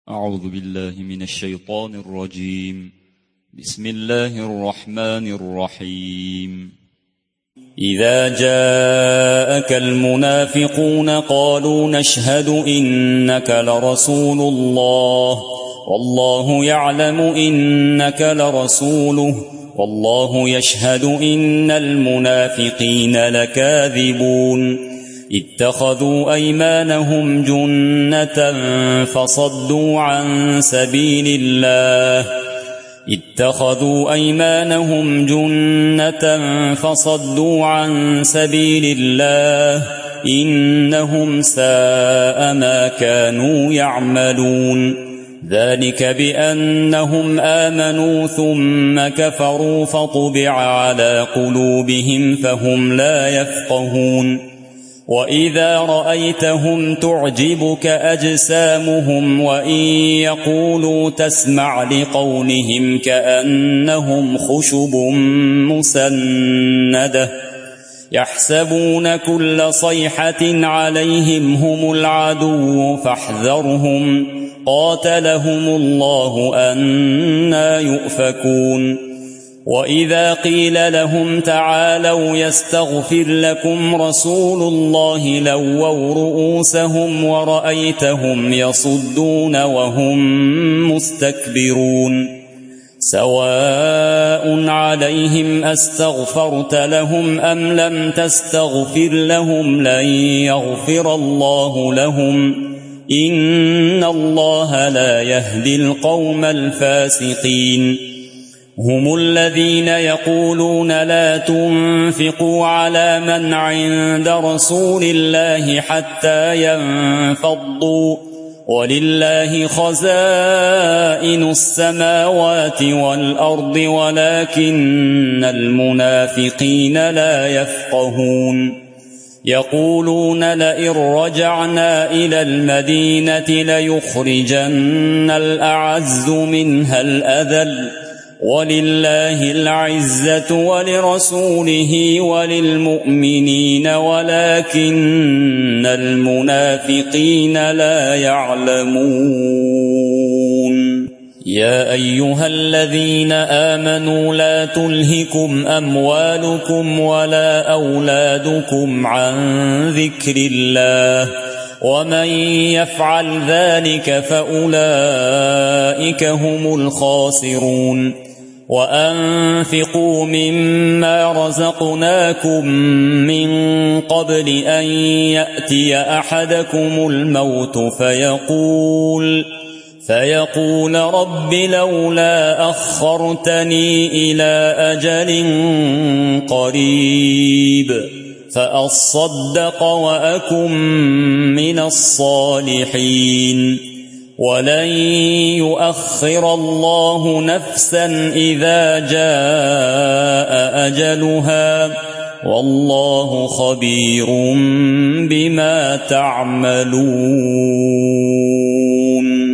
أعوذ بالله من الشيطان الرجيم. بسم الله الرحمن الرحيم. إذا جاءك المنافقون قالوا نشهد إنك لرسول الله والله يعلم إنك لرسوله والله يشهد إن المنافقين لكاذبون اتخذوا أيمانهم جنة فصدوا عن سبيل الله إنهم ساء ما كانوا يعملون ذلك بأنهم آمنوا ثم كفروا فطبع على قلوبهم فهم لا يفقهون وإذا رأيتهم تعجبك أجسامهم وإن يقولوا تسمع لقولهم كأنهم خشب مسندة يحسبون كل صيحة عليهم هم العدو فاحذرهم قاتلهم الله أنى يؤفكون وإذا قيل لهم تعالوا يستغفر لكم رسول الله لووا رؤوسهم ورأيتهم يصدون وهم مستكبرون سواء عليهم أستغفرت لهم أم لم تستغفر لهم لن يغفر الله لهم إن الله لا يهدي القوم الفاسقين هم الذين يقولون لا تنفقوا على من عند رسول الله حتى ينفضوا ولله خزائن السماوات والأرض ولكن المنافقين لا يفقهون يقولون لئن رجعنا إلى المدينة ليخرجن الأعز منها الأذل ولله العزة ولرسوله وللمؤمنين ولكن المنافقين لا يعلمون يا أيها الذين آمنوا لا تلهكم أموالكم ولا أولادكم عن ذكر الله ومن يفعل ذلك فأولئك هم الخاسرون وأنفقوا مما رزقناكم من قبل أن يأتي أحدكم الموت فيقول رب لولا أخرتني إلى أجل قريب فأصدق وأكن من الصالحين ولن يؤخر الله نفسا إذا جاء أجلها والله خبير بما تعملون.